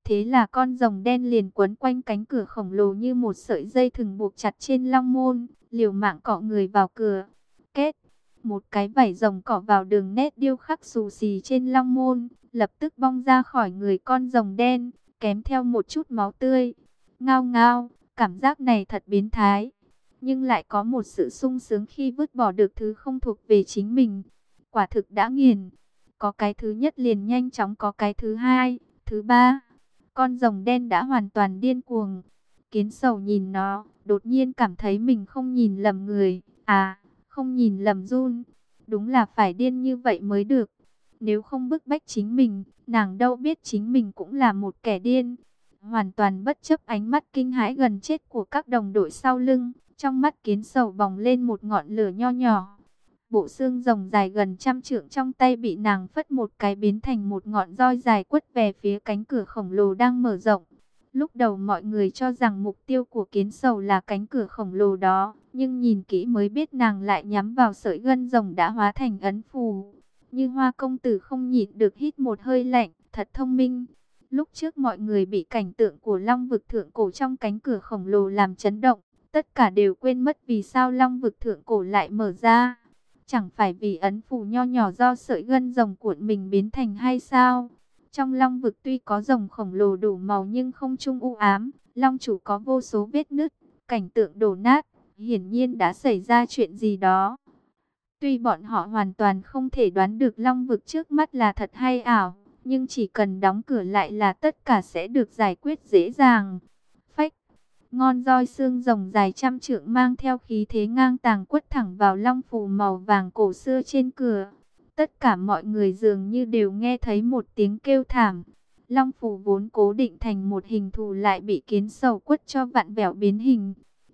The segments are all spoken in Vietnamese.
Thế là con rồng đen liền quấn quanh cánh cửa khổng lồ như một sợi dây thừng buộc chặt trên long môn, liều mạng cọ người vào cửa. Kết, một cái vảy rồng cọ vào đường nét điêu khắc xù xì trên long môn, lập tức bong ra khỏi người con rồng đen, kèm theo một chút máu tươi. Ngao ngao, cảm giác này thật biến thái, nhưng lại có một sự sung sướng khi vứt bỏ được thứ không thuộc về chính mình. Quả thực đã nghiền, có cái thứ nhất liền nhanh chóng có cái thứ hai, thứ ba. Con rồng đen đã hoàn toàn điên cuồng. Kiến Sầu nhìn nó, đột nhiên cảm thấy mình không nhìn lầm người, không nhìn lầm Jun. Đúng là phải điên như vậy mới được. Nếu không bức bách chính mình, nàng đâu biết chính mình cũng là một kẻ điên. Hoàn toàn bất chấp ánh mắt kinh hãi gần chết của các đồng đội sau lưng, trong mắt Kiến Sầu bùng lên một ngọn lửa nho nhỏ. Bộ xương rồng dài gần trăm trượng trong tay bị nàng phất một cái biến thành một ngọn roi dài quất về phía cánh cửa khổng lồ đang mở rộng. Lúc đầu mọi người cho rằng mục tiêu của Kiến Sầu là cánh cửa khổng lồ đó, nhưng nhìn kỹ mới biết nàng lại nhắm vào sợi gân rồng đã hóa thành ấn phù. Như Hoa công tử không nhịn được hít một hơi lạnh, thật thông minh. Lúc trước mọi người bị cảnh tượng của Long vực thượng cổ trong cánh cửa khổng lồ làm chấn động, tất cả đều quên mất vì sao Long vực thượng cổ lại mở ra. Chẳng phải vì ấn phù nho nhỏ do sợi gân rồng cuộn mình biến thành hay sao? Trong Long vực tuy có rồng khổng lồ đủ màu nhưng không trung u ám, Long chủ có vô số vết nứt, cảnh tượng đổ nát, hiển nhiên đã xảy ra chuyện gì đó. Tuy bọn họ hoàn toàn không thể đoán được Long vực trước mắt là thật hay ảo, nhưng chỉ cần đóng cửa lại là tất cả sẽ được giải quyết dễ dàng. Phách, ngón roi xương rồng dài trăm trượng mang theo khí thế ngang tàng quất thẳng vào long phù màu vàng cổ xưa trên cửa. Tất cả mọi người dường như đều nghe thấy một tiếng kêu thảm. Long phù vốn cố định thành một hình thù lại bị Kiến Sầu quất cho vặn vẹo biến hình.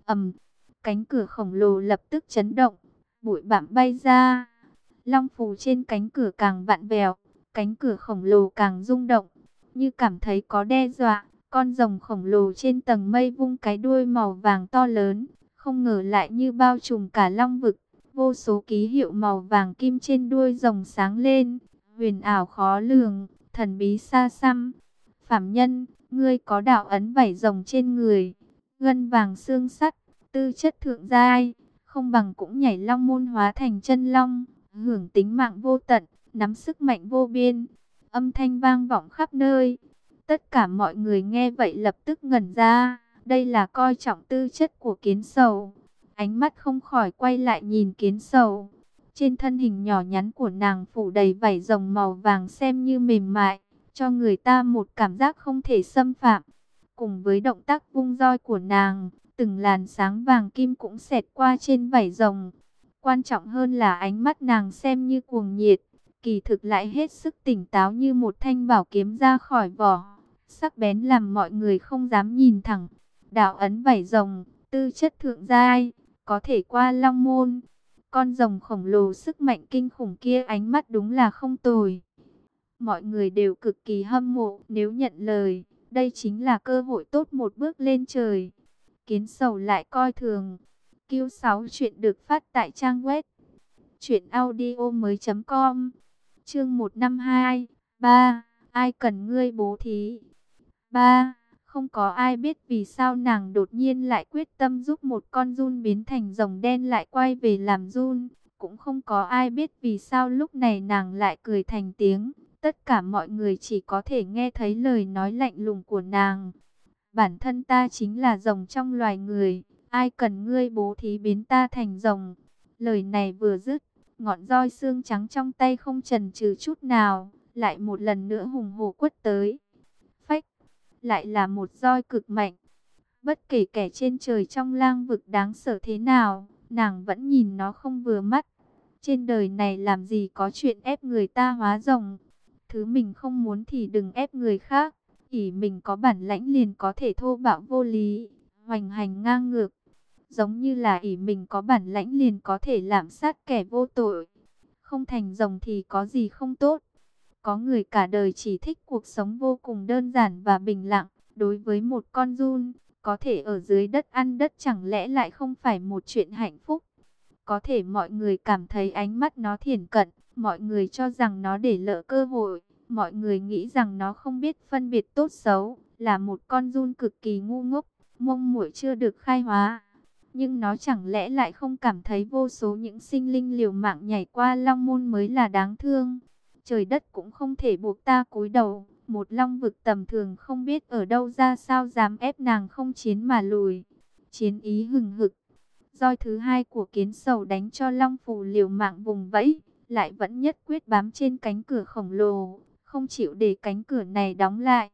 Cánh cửa khổng lồ lập tức chấn động, bụi bặm bay ra. Long phù trên cánh cửa càng vặn vẹo, cánh cửa khổng lồ càng rung động, như cảm thấy có đe dọa. Con rồng khổng lồ trên tầng mây vung cái đuôi màu vàng to lớn, không ngờ lại như bao trùm cả long vực. Vô số ký hiệu màu vàng kim trên đuôi rồng sáng lên, huyền ảo khó lường, thần bí xa xăm. Phạm nhân, ngươi có đạo ấn vảy rồng trên người, gân vàng xương sắt, tư chất thượng giai, không bằng cũng nhảy long môn hóa thành chân long, hưởng tính mạng vô tận, nắm sức mạnh vô biên. Âm thanh vang vọng khắp nơi. Tất cả mọi người nghe vậy lập tức ngẩn ra, đây là coi trọng tư chất của Kiến Sầu. Ánh mắt không khỏi quay lại nhìn Kiến Sầu. Trên thân hình nhỏ nhắn của nàng phủ đầy vảy rồng màu vàng xem như mềm mại, cho người ta một cảm giác không thể xâm phạm. Cùng với động tác vung roi của nàng, từng làn sáng vàng kim cũng xẹt qua trên vảy rồng. Quan trọng hơn là ánh mắt nàng xem như cuồng nhiệt, kỳ thực lại hết sức tỉnh táo như một thanh bảo kiếm ra khỏi vỏ, sắc bén làm mọi người không dám nhìn thẳng. Đạo ấn vảy rồng, tư chất thượng giai, có thể qua long môn. Con rồng khổng lồ sức mạnh kinh khủng kia ánh mắt đúng là không tồi. Mọi người đều cực kỳ hâm mộ, nếu nhận lời, đây chính là cơ hội tốt một bước lên trời. Kiến Sầu lại coi thường. Q6 chuyện được phát tại trang web truyệnaudiomoi.com. Chương 152, 3, ai cần ngươi bố thí. 3. Không có ai biết vì sao nàng đột nhiên lại quyết tâm giúp một con giun biến thành rồng đen lại quay về làm giun. Cũng không có ai biết vì sao lúc này nàng lại cười thành tiếng. Tất cả mọi người chỉ có thể nghe thấy lời nói lạnh lùng của nàng. Bản thân ta chính là rồng trong loài người, ai cần ngươi bố thí biến ta thành rồng. Lời này vừa dứt, ngọn roi xương trắng trong tay không chần chừ chút nào, lại một lần nữa hùng hổ quất tới. Phách, lại là một roi cực mạnh. Bất kể kẻ trên trời trong lang vực đáng sợ thế nào, nàng vẫn nhìn nó không vừa mắt. Trên đời này làm gì có chuyện ép người ta hóa rồng. Thứ mình không muốn thì đừng ép người khác. Ỷ mình có bản lãnh liền có thể thô bạo vô lý, hoành hành ngang ngược. Giống như là ỷ mình có bản lãnh liền có thể lạm sát kẻ vô tội. Không thành rồng thì có gì không tốt. Có người cả đời chỉ thích cuộc sống vô cùng đơn giản và bình lặng. Đối với một con giun, có thể ở dưới đất ăn đất chẳng lẽ lại không phải một chuyện hạnh phúc. Có thể mọi người cảm thấy ánh mắt nó thiển cận, mọi người cho rằng nó để lỡ cơ hội. Mọi người nghĩ rằng nó không biết phân biệt tốt xấu, là một con giun cực kỳ ngu ngốc, mông muội chưa được khai hóa. Nhưng nó chẳng lẽ lại không cảm thấy vô số những sinh linh liều mạng nhảy qua long môn mới là đáng thương. Trời đất cũng không thể buộc ta cúi đầu. Một long vực tầm thường không biết ở đâu ra sao dám ép nàng không chiến mà lùi. Chiến ý hừng hực. Roi thứ hai của Kiến Sầu đánh cho long phù liều mạng vùng vẫy, lại vẫn nhất quyết bám trên cánh cửa khổng lồ, không chịu để cánh cửa này đóng lại.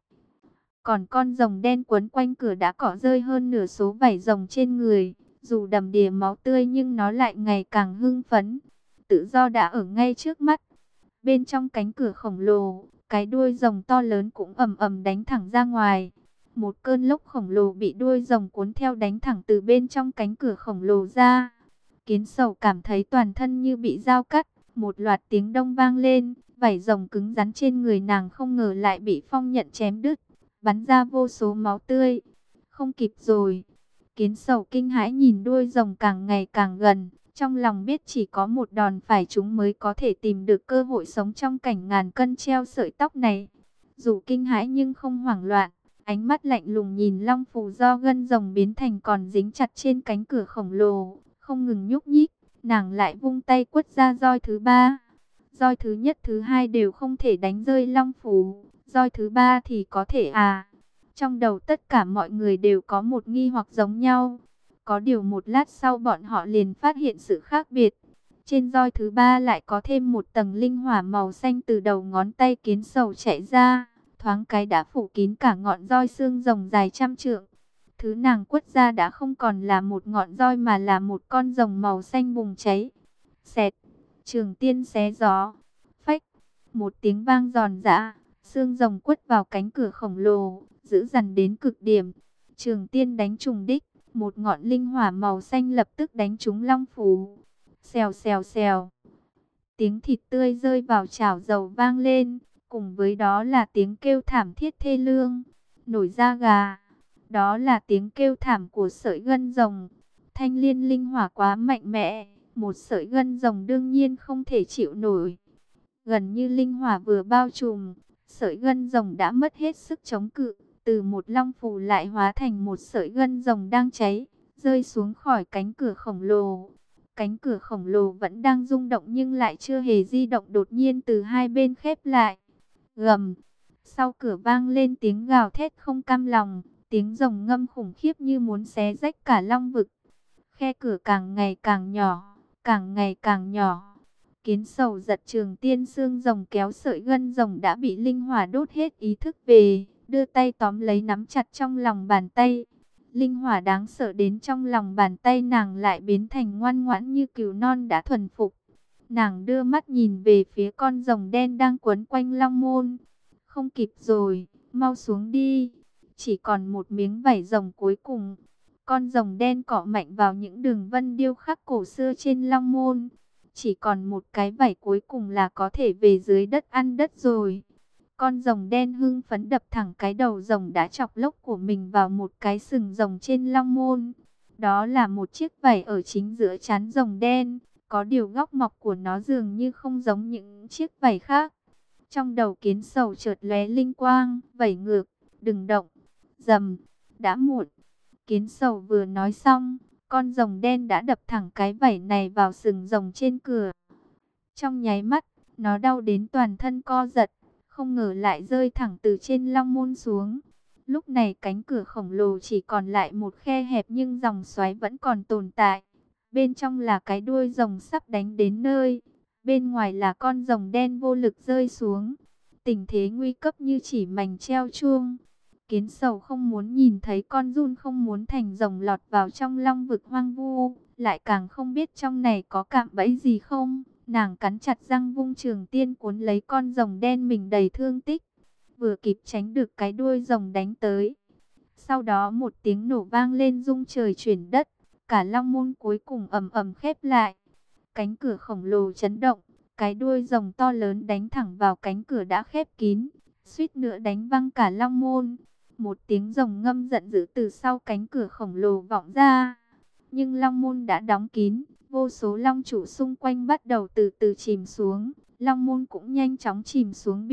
Còn con rồng đen quấn quanh cửa đã cỏ rơi hơn nửa số vảy rồng trên người. Dù đầm đìa máu tươi nhưng nó lại ngày càng hưng phấn. Tự do đã ở ngay trước mắt. Bên trong cánh cửa khổng lồ, cái đuôi rồng to lớn cũng ầm ầm đánh thẳng ra ngoài. Một cơn lốc khổng lồ bị đuôi rồng cuốn theo đánh thẳng từ bên trong cánh cửa khổng lồ ra. Kiến Sầu cảm thấy toàn thân như bị dao cắt. Một loạt tiếng đông vang lên, vảy rồng cứng rắn trên người nàng không ngờ lại bị phong nhận chém đứt, bắn ra vô số máu tươi. Không kịp rồi. Kiến Sầu kinh hãi nhìn đuôi rồng càng ngày càng gần, trong lòng biết chỉ có một đòn phải trúng mới có thể tìm được cơ hội sống trong cảnh ngàn cân treo sợi tóc này. Dù kinh hãi nhưng không hoảng loạn, ánh mắt lạnh lùng nhìn long phù do gân rồng biến thành còn dính chặt trên cánh cửa khổng lồ, không ngừng nhúc nhích. Nàng lại vung tay quất ra roi thứ ba. Roi thứ nhất thứ hai đều không thể đánh rơi long phù, roi thứ ba thì có thể à? Trong đầu tất cả mọi người đều có một nghi hoặc giống nhau. Có điều một lát sau bọn họ liền phát hiện sự khác biệt. Trên roi thứ ba lại có thêm một tầng linh hỏa màu xanh từ đầu ngón tay Kiến Sầu chạy ra, thoáng cái đã phủ kín cả ngọn roi xương rồng dài trăm trượng. Thứ nàng quất ra đã không còn là một ngọn roi mà là một con rồng màu xanh bùng cháy. Xẹt, trường tiên xé gió, phách, một tiếng vang giòn giã, xương rồng quất vào cánh cửa khổng lồ, dữ dằn đến cực điểm. Trường tiên đánh trùng đích, một ngọn linh hỏa màu xanh lập tức đánh trúng long phù. Xèo xèo xèo, tiếng thịt tươi rơi vào chảo dầu vang lên, cùng với đó là tiếng kêu thảm thiết thê lương, nổi da gà. Đó là tiếng kêu thảm của sợi gân rồng. Thanh liên linh hỏa quá mạnh mẽ, một sợi gân rồng đương nhiên không thể chịu nổi. Gần như linh hỏa vừa bao trùm, sợi gân rồng đã mất hết sức chống cự, từ một long phù lại hóa thành một sợi gân rồng đang cháy, rơi xuống khỏi cánh cửa khổng lồ. Cánh cửa khổng lồ vẫn đang rung động nhưng lại chưa hề di động, đột nhiên từ hai bên khép lại. Gầm, sau cửa vang lên tiếng gào thét không cam lòng. Tiếng rồng ngâm khủng khiếp như muốn xé rách cả long vực. Khe cửa càng ngày càng nhỏ, càng ngày càng nhỏ. Kiến Sầu giật trường tiên xương rồng kéo sợi gân rồng đã bị linh hỏa đốt hết ý thức về, đưa tay tóm lấy nắm chặt trong lòng bàn tay. Linh hỏa đáng sợ đến trong lòng bàn tay nàng lại biến thành ngoan ngoãn như cừu non đã thuần phục. Nàng đưa mắt nhìn về phía con rồng đen đang quấn quanh long môn. Không kịp rồi, mau xuống đi. Chỉ còn một miếng vảy rồng cuối cùng. Con rồng đen cọ mạnh vào những đường vân điêu khắc cổ xưa trên long môn. Chỉ còn một cái vảy cuối cùng là có thể về dưới đất ăn đất rồi. Con rồng đen hưng phấn đập thẳng cái đầu rồng đã chọc lốc của mình vào một cái sừng rồng trên long môn. Đó là một chiếc vảy ở chính giữa trán rồng đen. Có điều góc mọc của nó dường như không giống những chiếc vảy khác. Trong đầu Kiến Sầu chợt lóe linh quang, vảy ngược, đừng động. Rầm, đã muộn. Kiến Sầu vừa nói xong, con rồng đen đã đập thẳng cái vảy này vào sừng rồng trên cửa. Trong nháy mắt, nó đau đến toàn thân co giật, không ngờ lại rơi thẳng từ trên long môn xuống. Lúc này cánh cửa khổng lồ chỉ còn lại một khe hẹp nhưng dòng xoáy vẫn còn tồn tại. Bên trong là cái đuôi rồng sắp đánh đến nơi, bên ngoài là con rồng đen vô lực rơi xuống. Tình thế nguy cấp như chỉ mảnh treo chuông. Kiến Sầu không muốn nhìn thấy con giun không muốn thành rồng lọt vào trong long vực hoang vu, lại càng không biết trong này có cạm bẫy gì không. Nàng cắn chặt răng vung trường tiên cuốn lấy con rồng đen mình đầy thương tích, vừa kịp tránh được cái đuôi rồng đánh tới. Sau đó một tiếng nổ vang lên rung trời chuyển đất, cả long môn cuối cùng ầm ầm khép lại. Cánh cửa khổng lồ chấn động, cái đuôi rồng to lớn đánh thẳng vào cánh cửa đã khép kín, suýt nữa đánh văng cả long môn. Một tiếng rồng ngâm giận dữ từ sau cánh cửa khổng lồ vọng ra. Nhưng long môn đã đóng kín, vô số long trụ xung quanh bắt đầu từ từ chìm xuống. Long môn cũng nhanh chóng chìm xuống biển,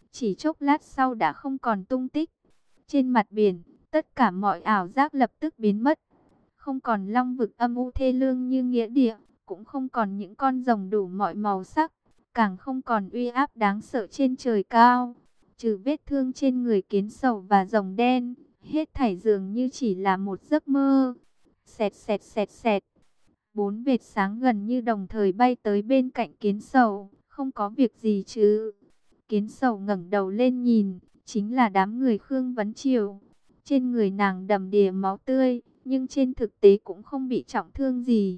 chỉ chốc lát sau đã không còn tung tích. Trên mặt biển, tất cả mọi ảo giác lập tức biến mất. Không còn long vực âm u thê lương như nghĩa địa, cũng không còn những con rồng đủ mọi màu sắc, càng không còn uy áp đáng sợ trên trời cao. Trừ vết thương trên người kiến sầu và rồng đen, hết thảy dường như chỉ là một giấc mơ. Xẹt xẹt xẹt xẹt. 4 vệt sáng gần như đồng thời bay tới bên cạnh kiến sầu. Không có việc gì chứ? Kiến sầu ngẩng đầu lên nhìn, chính là đám người Khương Vấn Triều. Trên người nàng đầm đìa máu tươi, nhưng trên thực tế cũng không bị trọng thương gì.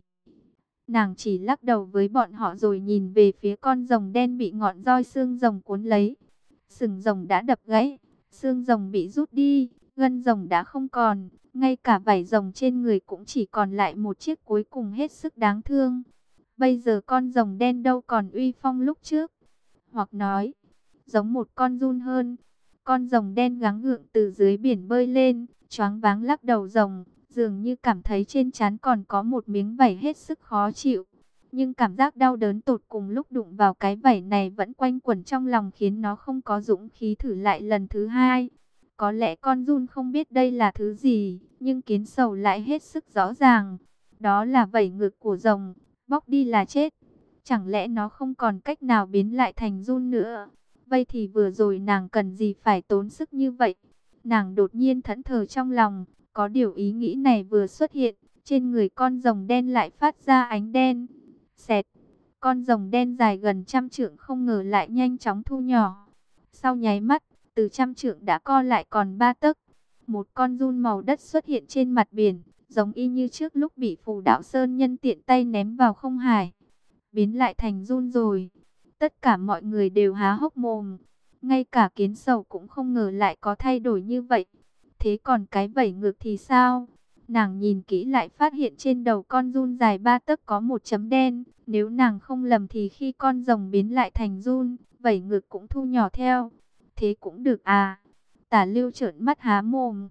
Nàng chỉ lắc đầu với bọn họ rồi nhìn về phía con rồng đen bị ngọn roi xương rồng cuốn lấy. Sừng rồng đã đập gãy, xương rồng bị rút đi, gân rồng đã không còn, ngay cả vảy rồng trên người cũng chỉ còn lại một chiếc cuối cùng hết sức đáng thương. Bây giờ con rồng đen đâu còn uy phong lúc trước, hoặc nói, giống một con giun hơn. Con rồng đen gắng gượng từ dưới biển bơi lên, choáng váng lắc đầu rồng, dường như cảm thấy trên trán còn có một miếng vảy hết sức khó chịu. Nhưng cảm giác đau đớn tột cùng lúc đụng vào cái vảy này vẫn quanh quẩn trong lòng, khiến nó không có dũng khí thử lại lần thứ hai. Có lẽ con giun không biết đây là thứ gì, nhưng kiến sầu lại hết sức rõ ràng. Đó là vảy ngược của rồng, bóc đi là chết. Chẳng lẽ nó không còn cách nào biến lại thành giun nữa? Vậy thì vừa rồi nàng cần gì phải tốn sức như vậy? Nàng đột nhiên thẫn thờ trong lòng, có điều ý nghĩ này vừa xuất hiện, trên người con rồng đen lại phát ra ánh đen. Xẹt, con rồng đen dài gần 100 trượng không ngờ lại nhanh chóng thu nhỏ. Sau nháy mắt, từ 100 trượng đã co lại còn 3 tấc. Một con giun màu đất xuất hiện trên mặt biển, giống y như trước lúc bị Phù Đạo Sơn nhân tiện tay ném vào không hải. Biến lại thành giun rồi. Tất cả mọi người đều há hốc mồm. Ngay cả kiến sầu cũng không ngờ lại có thay đổi như vậy. Thế còn cái vảy ngược thì sao? Nàng nhìn kỹ lại phát hiện trên đầu con giun dài 3 tấc có một chấm đen. Nếu nàng không lầm thì khi con rồng biến lại thành giun, vảy ngược cũng thu nhỏ theo. Thế cũng được à? Tả Lưu trợn mắt há mồm.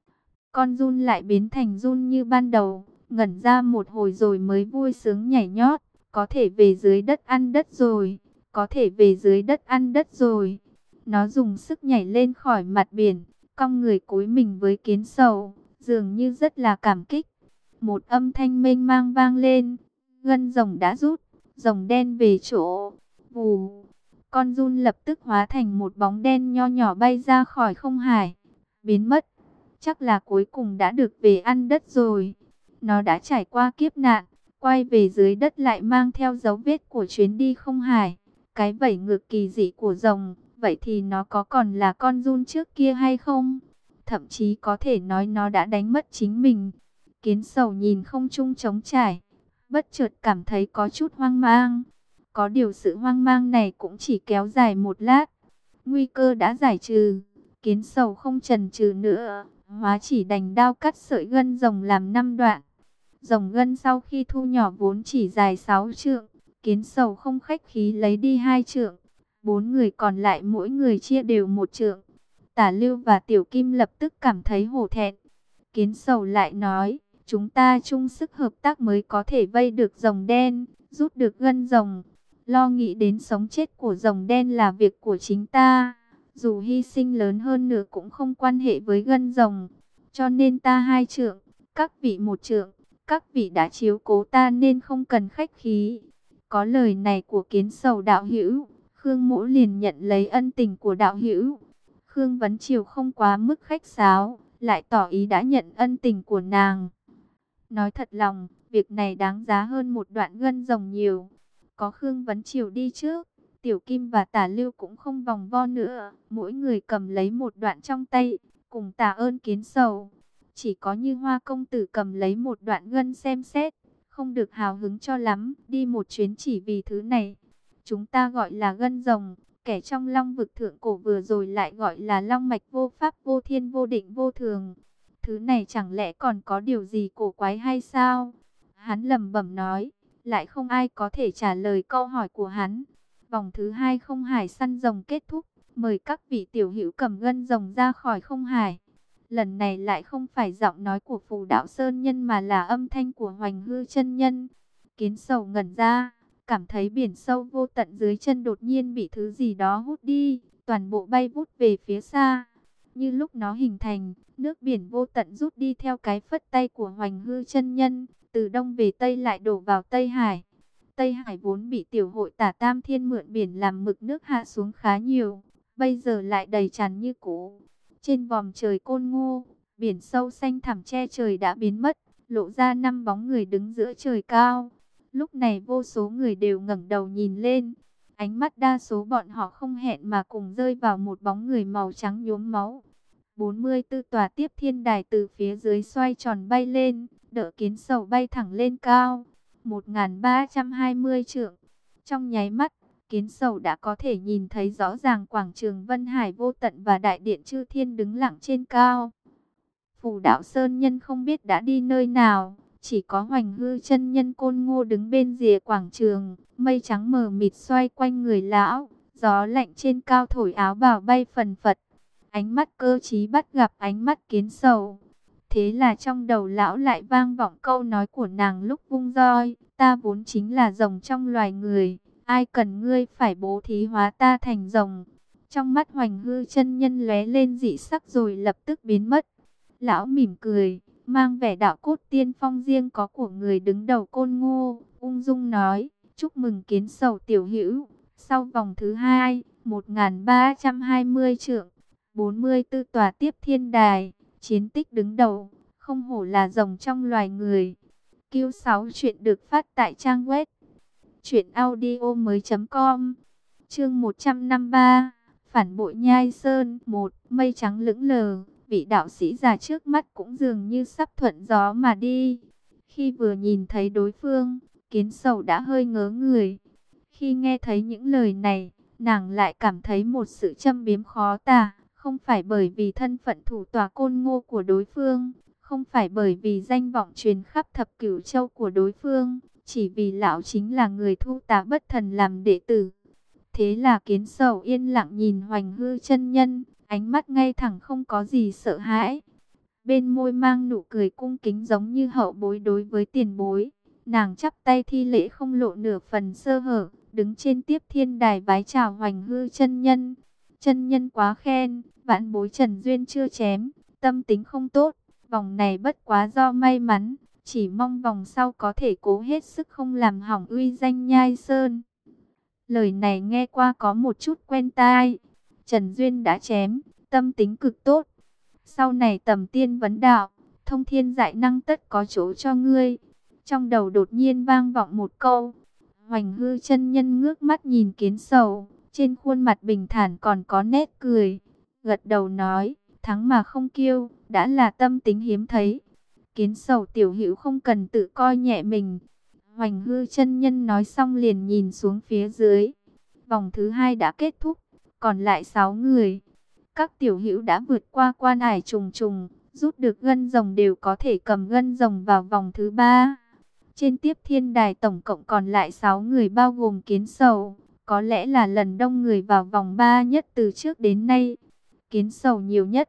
Con giun lại biến thành giun như ban đầu, ngẩn ra một hồi rồi mới vui sướng nhảy nhót. Có thể về dưới đất ăn đất rồi, có thể về dưới đất ăn đất rồi. Nó dùng sức nhảy lên khỏi mặt biển, cong người cúi mình với kiến sầu, dường như rất là cảm kích. Một âm thanh mênh mang vang lên, gân rồng đã rút, rồng đen về chỗ. Vù, con giun lập tức hóa thành một bóng đen nho nhỏ bay ra khỏi không hải, biến mất. Chắc là cuối cùng đã được về ăn đất rồi. Nó đã trải qua kiếp nạn, quay về dưới đất lại mang theo dấu vết của chuyến đi không hải. Cái vảy ngược kỳ dị của rồng, vậy thì nó có còn là con giun trước kia hay không? Thậm chí có thể nói nó đã đánh mất chính mình. Kiến sầu nhìn không trung trống trải, bất chợt cảm thấy có chút hoang mang. Có điều sự hoang mang này cũng chỉ kéo dài một lát. Nguy cơ đã giải trừ, kiến sầu không chần chừ nữa, hóa chỉ đành đao cắt sợi gân rồng làm 5 đoạn. Rồng gân sau khi thu nhỏ vốn chỉ dài 6 trượng, kiến sầu không khách khí lấy đi 2 trượng. 4 người còn lại mỗi người chia đều 1 trượng. Tả Lưu và Tiểu Kim lập tức cảm thấy hổ thẹn. Kiến sầu lại nói, chúng ta chung sức hợp tác mới có thể vây được rồng đen, rút được gân rồng. Lo nghĩ đến sống chết của rồng đen là việc của chính ta. Dù hy sinh lớn hơn nữa cũng không quan hệ với gân rồng. Cho nên ta 2 trượng, các vị 1 trượng. Các vị đã chiếu cố ta nên không cần khách khí. Có lời này của kiến sầu đạo hữu, Khương Mỗ liền nhận lấy ân tình của đạo hữu. Khương Vấn Triều không quá mức khách sáo, lại tỏ ý đã nhận ân tình của nàng. Nói thật lòng, việc này đáng giá hơn một đoạn gân rồng nhiều. Có Khương Vấn Triều đi trước, Tiểu Kim và Tả Lưu cũng không vòng vo nữa. Mỗi người cầm lấy một đoạn trong tay, cùng tạ ơn kiến sầu. Chỉ có Như Hoa công tử cầm lấy một đoạn gân xem xét, không được hào hứng cho lắm, đi một chuyến chỉ vì thứ này. Chúng ta gọi là gân rồng, kẻ trong long vực thượng cổ vừa rồi lại gọi là long mạch vô pháp vô thiên vô định vô thường. Thứ này chẳng lẽ còn có điều gì cổ quái hay sao? Hắn lẩm bẩm nói, lại không ai có thể trả lời câu hỏi của hắn. Vòng thứ 2 không hải săn rồng kết thúc, mời các vị tiểu hữu cầm gân rồng ra khỏi không hải. Lần này lại không phải giọng nói của Phù Đạo Sơn nhân mà là âm thanh của Hoành Hư chân nhân. Kiến sầu ngẩn ra, cảm thấy biển sâu vô tận dưới chân đột nhiên bị thứ gì đó hút đi, toàn bộ bay vút về phía xa. Như lúc nó hình thành, nước biển vô tận rút đi theo cái phất tay của Hoành Hư chân nhân, từ đông về tây lại đổ vào Tây Hải. Tây Hải vốn bị tiểu hội Tả Tam Thiên mượn biển làm mực nước hạ xuống khá nhiều, bây giờ lại đầy tràn như cũ. Trên vòm trời Côn Ngô, biển sâu xanh thẳm che trời đã biến mất, lộ ra 5 bóng người đứng giữa trời cao. Lúc này vô số người đều ngẩng đầu nhìn lên. Ánh mắt đa số bọn họ không hẹn mà cùng rơi vào một bóng người màu trắng nhuốm máu. 44 tòa tiếp thiên đài từ phía dưới xoay tròn bay lên, đỡ Kiến Sầu bay thẳng lên cao. 1320 trượng. Trong nháy mắt, Kiến Sầu đã có thể nhìn thấy rõ ràng quảng trường Vân Hải vô tận và đại điện Chư Thiên đứng lặng trên cao. Phù Đạo Sơn Nhân không biết đã đi nơi nào, chỉ có Hoành Hư chân nhân Côn Ngô đứng bên rìa quảng trường, mây trắng mờ mịt xoay quanh người lão, gió lạnh trên cao thổi áo bào bay phần phật. Ánh mắt cơ trí bắt gặp ánh mắt Kiến Sầu. Thế là trong đầu lão lại vang vọng câu nói của nàng lúc vung roi, ta vốn chính là rồng trong loài người, ai cần ngươi phải bố thí hóa ta thành rồng. Trong mắt Hoành Hư chân nhân lóe lên dị sắc rồi lập tức biến mất. Lão mỉm cười, mang vẻ đạo cốt tiên phong riêng có của người đứng đầu Côn Ngô, ung dung nói, chúc mừng Kiến Sầu tiểu hữu. Sau vòng thứ 2, 1320 trượng, 44 tòa tiếp thiên đài, chiến tích đứng đầu, không hổ là rồng trong loài người. Q6 chuyện được phát tại trang web truyệnaudiomoi.com. Chương 153, phản bội Nhai Sơn. 1, mây trắng lững lờ, vị đạo sĩ già trước mắt cũng dường như sắp thuận gió mà đi. Khi vừa nhìn thấy đối phương, Kiến Sầu đã hơi ngớ người. Khi nghe thấy những lời này, nàng lại cảm thấy một sự châm biếm khó tả. Không phải bởi vì thân phận thủ tòa Côn Ngô của đối phương, không phải bởi vì danh vọng truyền khắp thập cửu châu của đối phương, chỉ vì lão chính là người thu tá bất thần làm đệ tử. Thế là Kiến Sầu yên lặng nhìn Hoành Hư chân nhân, ánh mắt ngay thẳng không có gì sợ hãi. Bên môi mang nụ cười cung kính giống như hậu bối đối với tiền bối. Nàng chắp tay thi lễ không lộ nửa phần sơ hở, đứng trên tiếp thiên đài vái chào Hoành Hư chân nhân. Chân nhân quá khen, vãn bối Trần Duyên chưa chém, tâm tính không tốt, vòng này bất quá do may mắn, chỉ mong vòng sau có thể cố hết sức không làm hỏng uy danh Nhai Sơn. Lời này nghe qua có một chút quen tai. Trần Duyên đã chém, tâm tính cực tốt. Sau này tầm tiên vấn đạo, thông thiên dại năng tất có chỗ cho ngươi. Trong đầu đột nhiên vang vọng một câu. Hoành Hư chân nhân ngước mắt nhìn Kiến Sầu, trên khuôn mặt bình thản còn có nét cười. Gật đầu nói, thắng mà không kiêu, đã là tâm tính hiếm thấy. Kiến Sầu tiểu hữu không cần tự coi nhẹ mình. Hoành Hư chân nhân nói xong liền nhìn xuống phía dưới. Vòng thứ 2 đã kết thúc, còn lại 6 người. Các tiểu hữu đã vượt qua quan ải trùng trùng, rút được gân rồng đều có thể cầm gân rồng vào vòng thứ 3. Trên tiếp thiên đài tổng cộng còn lại 6 người bao gồm Kiến Sầu. Có lẽ là lần đông người vào vòng 3 nhất từ trước đến nay. Kiến Sầu nhiều nhất,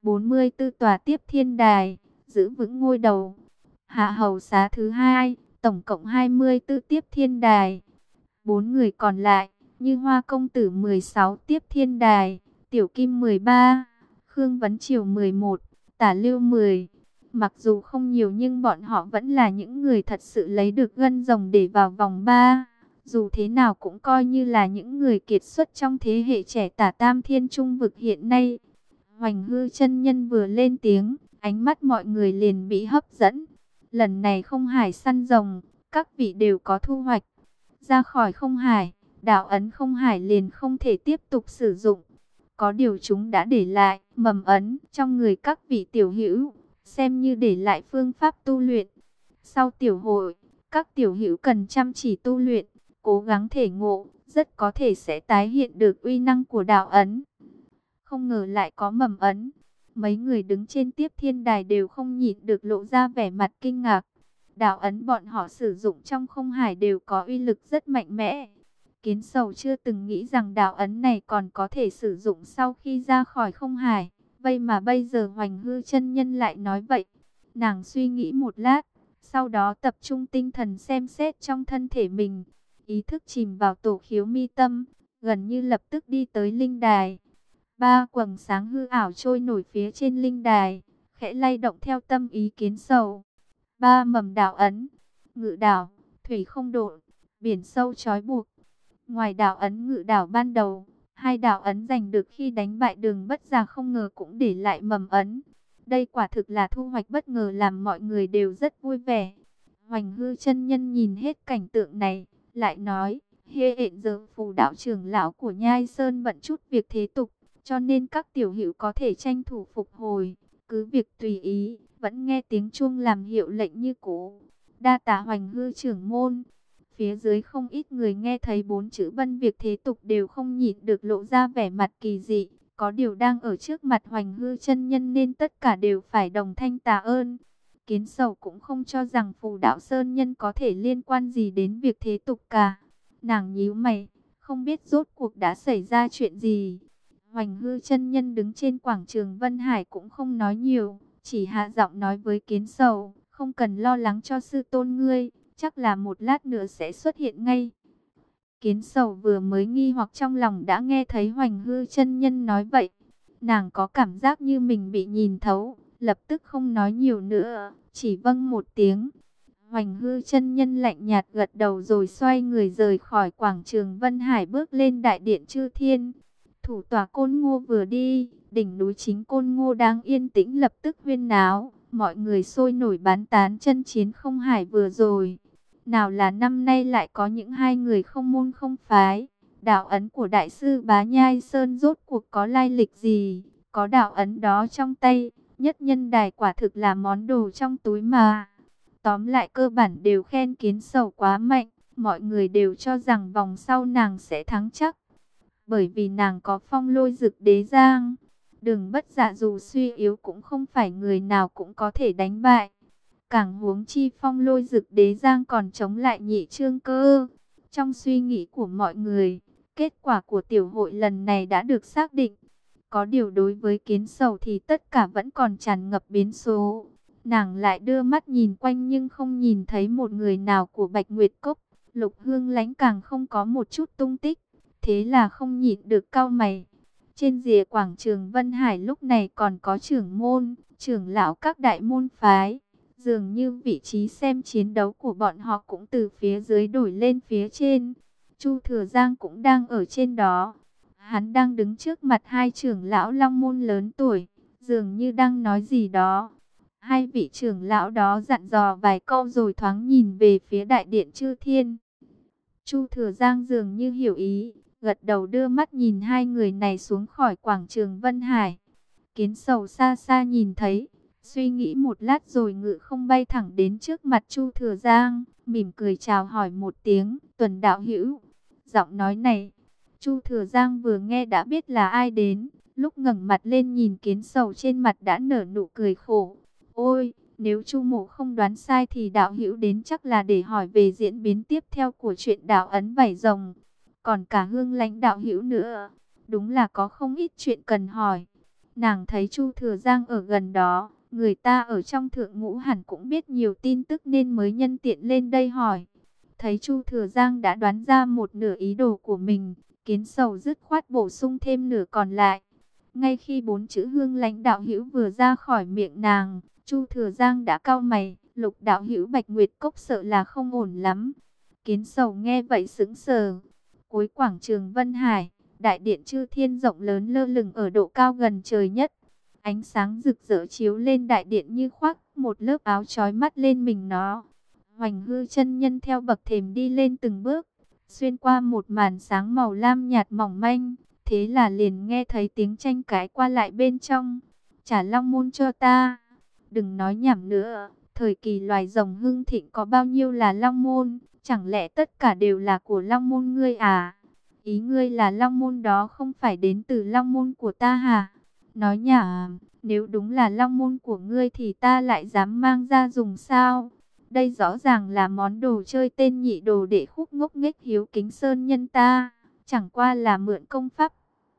44 tòa tiếp thiên đài, giữ vững ngôi đầu. Hạ hầu xá thứ 2, tổng cộng 24 tiếp thiên đài. 4 người còn lại, như Hoa công tử 16 tiếp thiên đài, Tiểu Kim 13, Khương Vấn Triều 11, Tả Lưu 10. Mặc dù không nhiều nhưng bọn họ vẫn là những người thật sự lấy được gân rồng để vào vòng 3. Dù thế nào cũng coi như là những người kiệt xuất trong thế hệ trẻ Tả Tam Thiên Trung vực hiện nay. Hoành Hư chân nhân vừa lên tiếng, ánh mắt mọi người liền bị hấp dẫn. Lần này không hải săn rồng, các vị đều có thu hoạch. Ra khỏi không hải, đạo ấn không hải liền không thể tiếp tục sử dụng. Có điều chúng đã để lại mầm ấn trong người các vị tiểu hữu, xem như để lại phương pháp tu luyện. Sau tiểu hội, các tiểu hữu cần chăm chỉ tu luyện, cố gắng thể ngộ, rất có thể sẽ tái hiện được uy năng của đạo ấn. Không ngờ lại có mầm ấn. Mấy người đứng trên tiếp thiên đài đều không nhịn được lộ ra vẻ mặt kinh ngạc. Đạo ấn bọn họ sử dụng trong không hải đều có uy lực rất mạnh mẽ. Kiến Sầu chưa từng nghĩ rằng đạo ấn này còn có thể sử dụng sau khi ra khỏi không hải. Vậy mà bây giờ Hoành Hư chân nhân lại nói vậy. Nàng suy nghĩ một lát, sau đó tập trung tinh thần xem xét trong thân thể mình. Ý thức chìm vào tổ khiếu mi tâm, gần như lập tức đi tới linh đài. Ba quầng sáng hư ảo trôi nổi phía trên linh đài, khẽ lay động theo tâm ý Kiến Sầu. Ba mầm đạo ấn, ngự đảo, thủy không độ, biển sâu trói buộc. Ngoài đạo ấn ngự đảo ban đầu, hai đạo ấn giành được khi đánh bại Đường Bất Gia không ngờ cũng để lại mầm ấn. Đây quả thực là thu hoạch bất ngờ làm mọi người đều rất vui vẻ. Hoành Hư chân nhân nhìn hết cảnh tượng này, lại nói: hiện giờ Phù đạo trưởng lão của Nhai Sơn bận chút việc thế tục, cho nên các tiểu hữu có thể tranh thủ phục hồi, cứ việc tùy ý, vẫn nghe tiếng chuông làm hiệu lệnh như cũ. Đa tạ Hoành Hư trưởng môn. Phía dưới không ít người nghe thấy 4 chữ bân việc thế tục đều không nhịn được lộ ra vẻ mặt kỳ dị. Có điều đang ở trước mặt Hoành Hư chân nhân nên tất cả đều phải đồng thanh tạ ơn. Kiến Sầu cũng không cho rằng Phù đạo sơn nhân có thể liên quan gì đến việc thế tục cả. Nàng nhíu mày, không biết rốt cuộc đã xảy ra chuyện gì. Hoành Hư chân nhân đứng trên quảng trường Vân Hải cũng không nói nhiều, chỉ hạ giọng nói với Kiến Sầu: không cần lo lắng cho sư tôn ngươi, chắc là một lát nữa sẽ xuất hiện ngay. Kiến Sầu vừa mới nghi hoặc trong lòng đã nghe thấy Hoành Hư chân nhân nói vậy. Nàng có cảm giác như mình bị nhìn thấu, lập tức không nói nhiều nữa, chỉ vâng một tiếng. Hoành Hư chân nhân lạnh nhạt gật đầu rồi xoay người rời khỏi quảng trường Vân Hải bước lên đại điện Chư Thiên. Thủ tọa Côn Ngô vừa đi, đỉnh núi chính Côn Ngô đang yên tĩnh lập tức huyên náo, mọi người sôi nổi bán tán chân chiến không hải vừa rồi. Nào là năm nay lại có những hai người không môn không phái. Đạo ấn của Đại sư Bá Nhai Sơn rốt cuộc có lai lịch gì? Có đạo ấn đó trong tay, nhất nhân đài quả thực là món đồ trong túi mà. Tóm lại cơ bản đều khen Kiến Sầu quá mạnh. Mọi người đều cho rằng vòng sau nàng sẽ thắng chắc. Bởi vì nàng có phong lôi dực đế giang. Đường Bất Dạ dù suy yếu cũng không phải người nào cũng có thể đánh bại. Càng huống chi phong lôi dực đế giang còn chống lại Nhị Trương Cơ. Trong suy nghĩ của mọi người, kết quả của tiểu hội lần này đã được xác định. Có điều đối với Kiến Sầu thì tất cả vẫn còn tràn ngập biến số. Nàng lại đưa mắt nhìn quanh nhưng không nhìn thấy một người nào của Bạch Nguyệt Cốc. Lục Hương Lánh càng không có một chút tung tích. Thế là không nhịn được cau mày. Trên rìa quảng trường Vân Hải lúc này còn có trưởng môn, trưởng lão các đại môn phái. Dường như vị trí xem chiến đấu của bọn họ cũng từ phía dưới đổi lên phía trên. Chu Thừa Giang cũng đang ở trên đó. Hắn đang đứng trước mặt hai trưởng lão long môn lớn tuổi, dường như đang nói gì đó. Hai vị trưởng lão đó dặn dò vài câu rồi thoáng nhìn về phía đại điện Chư Thiên. Chu Thừa Giang dường như hiểu ý, gật đầu đưa mắt nhìn hai người này xuống khỏi quảng trường Vân Hải. Kiến Sầu xa xa nhìn thấy, suy nghĩ một lát rồi ngự không bay thẳng đến trước mặt Chu Thừa Giang, mỉm cười chào hỏi một tiếng: Tuần đạo hữu. Giọng nói này, Chu Thừa Giang vừa nghe đã biết là ai đến, lúc ngẩng mặt lên nhìn Kiến Sầu trên mặt đã nở nụ cười khổ. Ôi, nếu Chu Mộ không đoán sai thì đạo hữu đến chắc là để hỏi về diễn biến tiếp theo của chuyện đạo ấn vảy rồng. Còn cả Hương Lãnh đạo hữu nữa, đúng là có không ít chuyện cần hỏi. Nàng thấy Chu Thừa Giang ở gần đó, người ta ở trong thượng ngũ hẳn cũng biết nhiều tin tức nên mới nhân tiện lên đây hỏi. Thấy Chu Thừa Giang đã đoán ra một nửa ý đồ của mình, Kiến Sầu dứt khoát bổ sung thêm nửa còn lại. Ngay khi 4 chữ Hương Lãnh đạo hữu vừa ra khỏi miệng nàng, Chu Thừa Giang đã cau mày: Lục đạo hữu Bạch Nguyệt Cốc sợ là không ổn lắm. Kiến Sầu nghe vậy sững sờ. Cuối quảng trường Vân Hải, đại điện Chư Thiên rộng lớn lơ lửng ở độ cao gần trời nhất. Ánh sáng rực rỡ chiếu lên đại điện như khoác một lớp áo chói mắt lên mình nó. Hoành Hư chân nhân theo bậc thềm đi lên từng bước, xuyên qua một màn sáng màu lam nhạt mỏng manh. Thế là liền nghe thấy tiếng tranh cãi qua lại bên trong. Trả long môn cho ta. Đừng nói nhảm nữa. Thời kỳ loài rồng hưng thịnh có bao nhiêu là long môn? Chẳng lẽ tất cả đều là của long môn ngươi à? Ý ngươi là long môn đó không phải đến từ long môn của ta hả? Nói nhảm, nếu đúng là long môn của ngươi thì ta lại dám mang ra dùng sao? Đây rõ ràng là món đồ chơi tên nhị đồ đệ khúc ngốc nghếch hiếu kính sơn nhân ta. Chẳng qua là mượn công pháp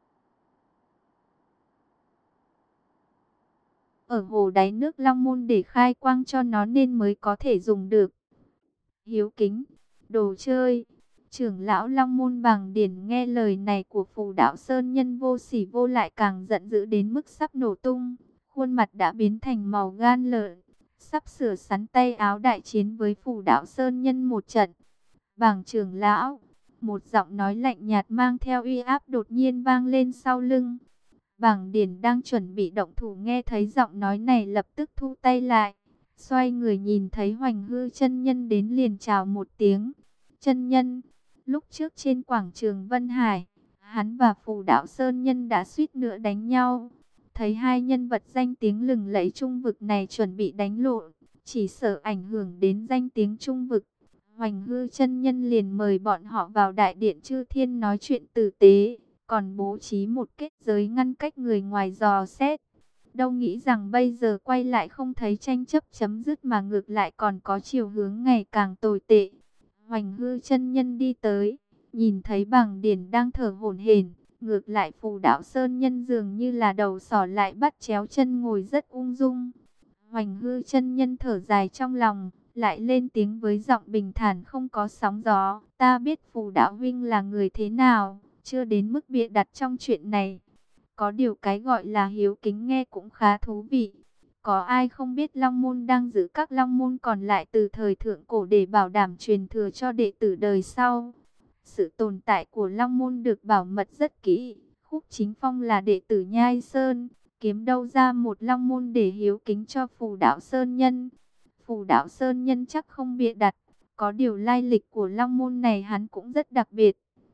ở hồ đáy nước long môn để khai quang cho nó nên mới có thể dùng được. Hiếu kính, đồ chơi. Trưởng lão Long Môn Bàng Điển nghe lời này của Phù Đạo Sơn Nhân vô sỉ vô lại càng giận dữ đến mức sắp nổ tung. Khuôn mặt đã biến thành màu gan lợn, sắp sửa sắn tay áo đại chiến với Phù Đạo Sơn Nhân một trận. Bàng trưởng lão, một giọng nói lạnh nhạt mang theo uy áp đột nhiên vang lên sau lưng. Bàng Điển đang chuẩn bị động thủ nghe thấy giọng nói này lập tức thu tay lại. Xoay người nhìn thấy Hoành Hư chân nhân đến liền chào một tiếng. Chân nhân, lúc trước trên quảng trường Vân Hải, hắn và Phù Đạo Sơn Nhân đã suýt nữa đánh nhau. Thấy hai nhân vật danh tiếng lừng lẫy trung vực này chuẩn bị đánh lộn, chỉ sợ ảnh hưởng đến danh tiếng trung vực. Hoành Hư chân nhân liền mời bọn họ vào đại điện Chư Thiên nói chuyện tử tế, còn bố trí một kết giới ngăn cách người ngoài dò xét. Đâu nghĩ rằng bây giờ quay lại không thấy tranh chấp chấm dứt mà ngược lại còn có chiều hướng ngày càng tồi tệ. Hoành Hư chân nhân đi tới, nhìn thấy Bàng Điển đang thở hổn hển, ngược lại Phù Đạo Sơn Nhân dường như là đầu sỏ lại bắt chéo chân ngồi rất ung dung. Hoành Hư chân nhân thở dài trong lòng, lại lên tiếng với giọng bình thản không có sóng gió. Ta biết Phù Đạo huynh là người thế nào, chưa đến mức bịa đặt trong chuyện này. Có điều cái gọi là hiếu kính nghe cũng khá thú vị. Có ai không biết Long Môn đang giữ các Long Môn còn lại từ thời thượng cổ để bảo đảm truyền thừa cho đệ tử đời sau. Sự tồn tại của Long Môn được bảo mật rất kỹ. Khúc Chính Phong là đệ tử Nhai Sơn, kiếm đâu ra một Long Môn để hiếu kính cho Phù Đạo Sơn Nhân. Phù Đạo Sơn Nhân chắc không bịa đặt, có điều lai lịch của Long Môn này hắn cũng rất đặc biệt.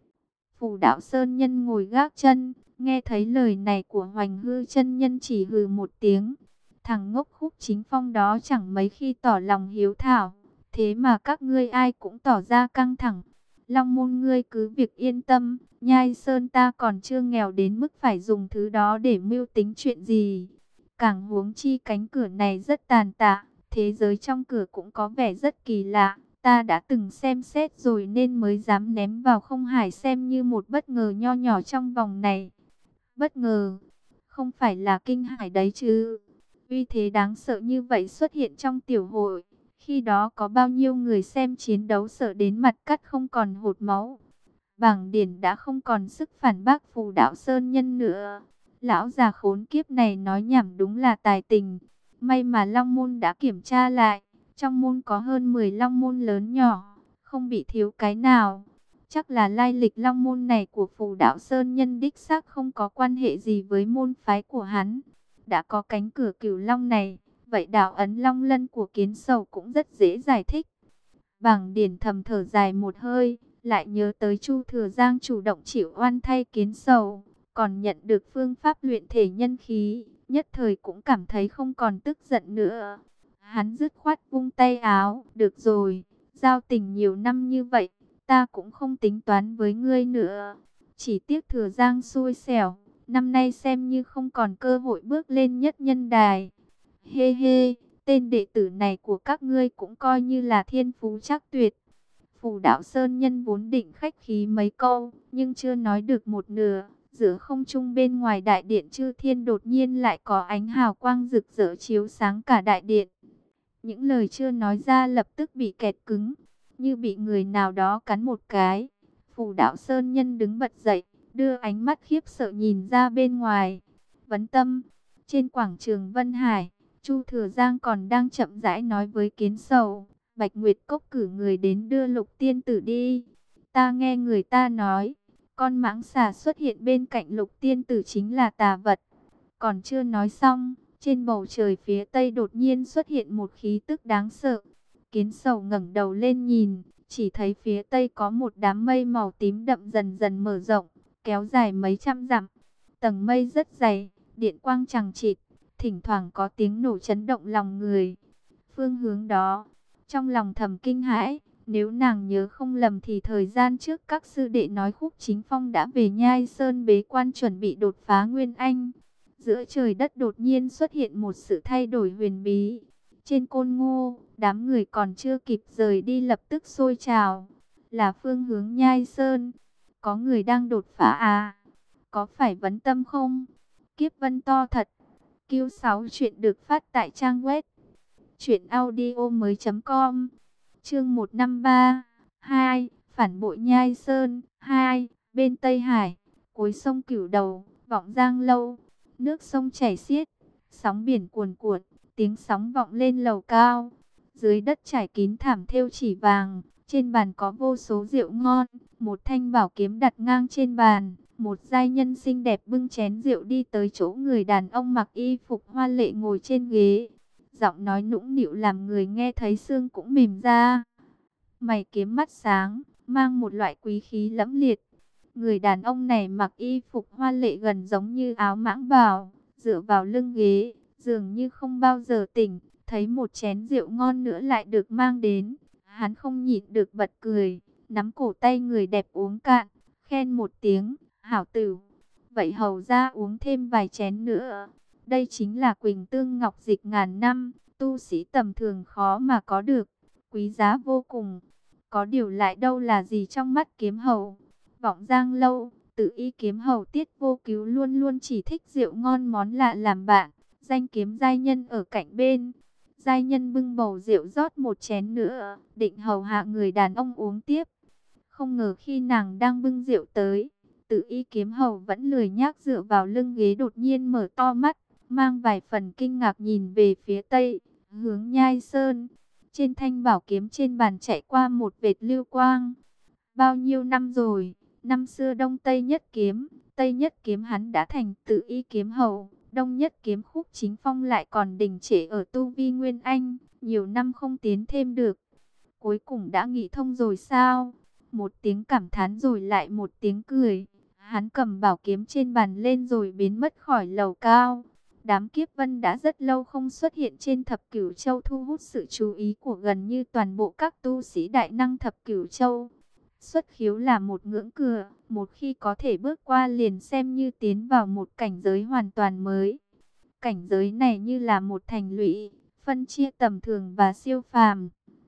Phù Đạo Sơn Nhân ngồi gác chân, nghe thấy lời này của Hoành Hư chân nhân chỉ hừ một tiếng. Thằng ngốc Khúc Chính Phong đó chẳng mấy khi tỏ lòng hiếu thảo, thế mà các ngươi ai cũng tỏ ra căng thẳng. Long Môn ngươi cứ việc yên tâm, Nhai Sơn ta còn chưa nghèo đến mức phải dùng thứ đó để mưu tính chuyện gì. Càng huống chi cánh cửa này rất tàn tạ, thế giới trong cửa cũng có vẻ rất kỳ lạ. Ta đã từng xem xét rồi nên mới dám ném vào không hải xem như một bất ngờ nho nhỏ trong vòng này. Bất ngờ, không phải là kinh hải đấy chứ. Uy thế đáng sợ như vậy xuất hiện trong tiểu hội. Khi đó có bao nhiêu người xem chiến đấu sợ đến mặt cắt không còn hột máu. Bàng Điển đã không còn sức phản bác Phù Đạo Sơn Nhân nữa. Lão già khốn kiếp này nói nhảm đúng là tài tình. May mà Long Môn đã kiểm tra lại. Trong môn có hơn 10 Long Môn lớn nhỏ, không bị thiếu cái nào. Chắc là lai lịch Long Môn này của Phù Đạo Sơn Nhân đích xác không có quan hệ gì với môn phái của hắn. Đã có cánh cửa Cửu Long này, vậy đạo ấn Long Lân của Kiến Sầu cũng rất dễ giải thích. Bàng Điển thầm thở dài một hơi, lại nhớ tới Chu Thừa Giang chủ động chịu oan thay Kiến Sầu, còn nhận được phương pháp luyện thể nhân khí, nhất thời cũng cảm thấy không còn tức giận nữa. Hắn dứt khoát vung tay áo, được rồi, giao tình nhiều năm như vậy, ta cũng không tính toán với ngươi nữa. Chỉ tiếc Thừa Giang xui xẻo, năm nay xem như không còn cơ hội bước lên nhất nhân đài. Hê hê, tên đệ tử này của các ngươi cũng coi như là thiên phú chắc tuyệt. Phù Đạo Sơn Nhân vốn định khách khí mấy câu, nhưng chưa nói được một nửa. Giữa không trung bên ngoài đại điện Chư Thiên đột nhiên lại có ánh hào quang rực rỡ chiếu sáng cả đại điện. Những lời chưa nói ra lập tức bị kẹt cứng, như bị người nào đó cắn một cái. Phù Đạo Sơn Nhân đứng bật dậy, đưa ánh mắt khiếp sợ nhìn ra bên ngoài. Vấn Tâm, trên quảng trường Vân Hải, Chu Thừa Giang còn đang chậm rãi nói với Kiến Sầu. Bạch Nguyệt Cốc cử người đến đưa Lục Tiên Tử đi. Ta nghe người ta nói, con mãng xà xuất hiện bên cạnh Lục Tiên Tử chính là tà vật. Còn chưa nói xong, trên bầu trời phía tây đột nhiên xuất hiện một khí tức đáng sợ. Kiến Sầu ngẩng đầu lên nhìn, chỉ thấy phía tây có một đám mây màu tím đậm dần dần mở rộng, kéo dài mấy trăm dặm. Tầng mây rất dày, điện quang chằng chịt, thỉnh thoảng có tiếng nổ chấn động lòng người. Phương hướng đó, trong lòng thầm kinh hãi, nếu nàng nhớ không lầm thì thời gian trước các sư đệ nói Khúc Chính Phong đã về Nhai Sơn bế quan chuẩn bị đột phá Nguyên Anh. Giữa trời đất đột nhiên xuất hiện một sự thay đổi huyền bí. Trên Côn Ngô, đám người còn chưa kịp rời đi lập tức sôi trào. Là phương hướng Nhai Sơn. Có người đang đột phá à? Có phải Vấn Tâm không? Kiếp Vân to thật. Q6 chuyện được phát tại trang web truyệnaudiomoi.com. Chương 153. 2. phản bội Nhai Sơn. 2. Bên Tây Hải, cuối sông Cửu Đầu, Vọng Giang Lâu, nước sông chảy xiết, sóng biển cuồn cuộn, tiếng sóng vọng lên lầu cao. Dưới đất trải kín thảm thêu chỉ vàng, trên bàn có vô số rượu ngon, một thanh bảo kiếm đặt ngang trên bàn. Một giai nhân xinh đẹp bưng chén rượu đi tới chỗ người đàn ông mặc y phục hoa lệ ngồi trên ghế. Giọng nói nũng nịu làm người nghe thấy xương cũng mềm ra. Mày kiếm mắt sáng, mang một loại quý khí lẫm liệt. Người đàn ông này mặc y phục hoa lệ gần giống như áo mãng bào, dựa vào lưng ghế, dường như không bao giờ tỉnh. Thấy một chén rượu ngon nữa lại được mang đến, hắn không nhịn được bật cười, nắm cổ tay người đẹp uống cạn, khen một tiếng, hảo tử. Vậy hầu ra uống thêm vài chén nữa. Đây chính là Quỳnh Tương Ngọc Dịch ngàn năm, tu sĩ tầm thường khó mà có được, quý giá vô cùng. Có điều lại đâu là gì trong mắt kiếm hầu. Vọng Giang Lâu, tự y kiếm hầu Tiết Vô Cứu luôn luôn chỉ thích rượu ngon món lạ làm bạn. Danh kiếm giai nhân ở cạnh bên. Giai nhân bưng bầu rượu rót một chén nữa, định hầu hạ người đàn ông uống tiếp. Không ngờ khi nàng đang bưng rượu tới, tự y kiếm hầu vẫn lười nhác dựa vào lưng ghế đột nhiên mở to mắt, mang vài phần kinh ngạc nhìn về phía tây, hướng Nhai Sơn. Trên thanh bảo kiếm trên bàn chạy qua một vệt lưu quang. Bao nhiêu năm rồi, năm xưa Đông Tây Nhất Kiếm, Tây Nhất Kiếm hắn đã thành tự y kiếm hầu, Đông Nhất Kiếm Khúc Chính Phong lại còn đình trệ ở tu vi Nguyên Anh, nhiều năm không tiến thêm được. Cuối cùng đã nghĩ thông rồi sao? Một tiếng cảm thán rồi lại một tiếng cười. Hắn cầm bảo kiếm trên bàn lên rồi biến mất khỏi lầu cao. Đám kiếp vân đã rất lâu không xuất hiện trên thập cửu châu, thu hút sự chú ý của gần như toàn bộ các tu sĩ đại năng thập cửu châu. Xuất khiếu là một ngưỡng cửa, một khi có thể bước qua liền xem như tiến vào một cảnh giới hoàn toàn mới. Cảnh giới này như là một thành lũy, phân chia tầm thường và siêu phàm.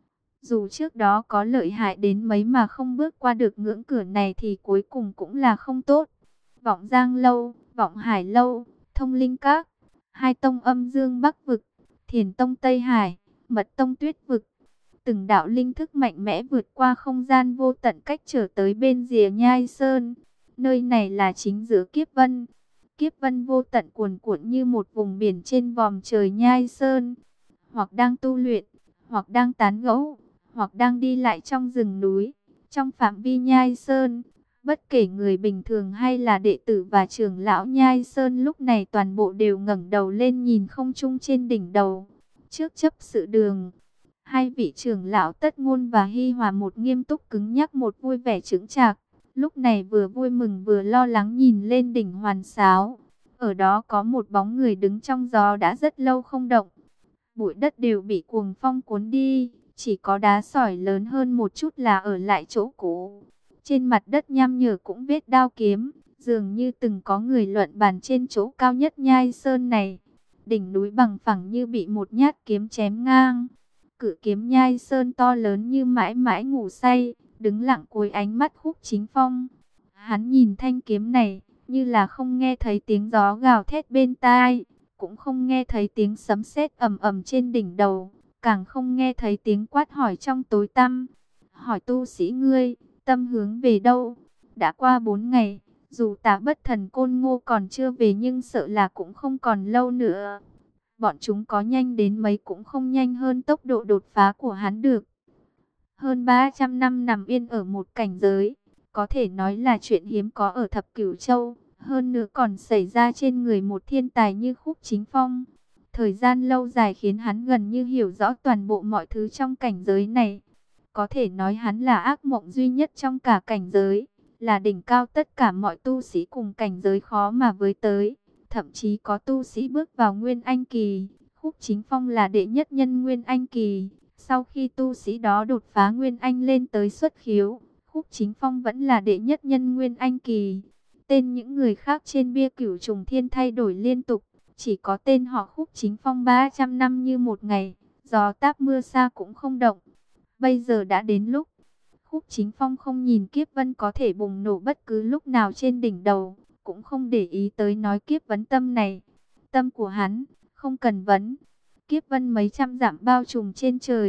Dù trước đó có lợi hại đến mấy mà không bước qua được ngưỡng cửa này thì cuối cùng cũng là không tốt. Vọng Giang Lâu, Vọng Hải Lâu, Thông Linh Các, hai tông âm dương Bắc Vực, Thiền Tông Tây Hải, Mật Tông Tuyết Vực. Từng đạo linh thức mạnh mẽ vượt qua không gian vô tận cách trở tới bên rìa Nhai Sơn. Nơi này là chính giữa kiếp vân. Kiếp vân vô tận cuồn cuộn như một vùng biển trên vòm trời Nhai Sơn. Hoặc đang tu luyện, hoặc đang tán gẫu, hoặc đang đi lại trong rừng núi, trong phạm vi Nhai Sơn. Bất kể người bình thường hay là đệ tử và trưởng lão Nhai Sơn lúc này toàn bộ đều ngẩng đầu lên nhìn không trung trên đỉnh đầu. Trước chấp sự đường, hai vị trưởng lão Tất Ngôn và Hi Hòa, một nghiêm túc cứng nhắc một vui vẻ chững chạc. Lúc này vừa vui mừng vừa lo lắng nhìn lên đỉnh Hoàn Sáo. Ở đó có một bóng người đứng trong gió đã rất lâu không động. Bụi đất đều bị cuồng phong cuốn đi, chỉ có đá sỏi lớn hơn một chút là ở lại chỗ cũ. Trên mặt đất nham nhở cũng vết đao kiếm, dường như từng có người luận bàn trên chỗ cao nhất Nhai Sơn này. Đỉnh núi bằng phẳng như bị một nhát kiếm chém ngang. Cự kiếm Nhai Sơn to lớn như mãi mãi ngủ say, đứng lặng cuối ánh mắt Khúc Chính Phong. Hắn nhìn thanh kiếm này, như là không nghe thấy tiếng gió gào thét bên tai, cũng không nghe thấy tiếng sấm sét ầm ầm trên đỉnh đầu, càng không nghe thấy tiếng quát hỏi trong tối tăm. Hỏi tu sĩ ngươi, tâm hướng về đâu? Đã qua 4 ngày, dù Tà Bất Thần Côn Ngô còn chưa về nhưng sợ là cũng không còn lâu nữa. Bọn chúng có nhanh đến mấy cũng không nhanh hơn tốc độ đột phá của hắn được. Hơn 300 năm nằm yên ở một cảnh giới, có thể nói là chuyện hiếm có ở thập cửu châu. Hơn nữa còn xảy ra trên người một thiên tài như Khúc Chính Phong. Thời gian lâu dài khiến hắn gần như hiểu rõ toàn bộ mọi thứ trong cảnh giới này. Có thể nói hắn là ác mộng duy nhất trong cả cảnh giới, là đỉnh cao tất cả mọi tu sĩ cùng cảnh giới khó mà với tới. Thậm chí có tu sĩ bước vào Nguyên Anh Kỳ, Khúc Chính Phong là đệ nhất nhân Nguyên Anh Kỳ. Sau khi tu sĩ đó đột phá Nguyên Anh lên tới xuất khiếu, Khúc Chính Phong vẫn là đệ nhất nhân Nguyên Anh Kỳ. Tên những người khác trên bia Cửu Trùng Thiên thay đổi liên tục, chỉ có tên họ Khúc Chính Phong 300 năm như một ngày, gió táp mưa xa cũng không động. Bây giờ đã đến lúc, Khúc Chính Phong không nhìn kiếp vân có thể bùng nổ bất cứ lúc nào trên đỉnh đầu, cũng không để ý tới nói kiếp vấn tâm này. Tâm của hắn, không cần vấn. Kiếp vân mấy trăm dặm bao trùm trên trời,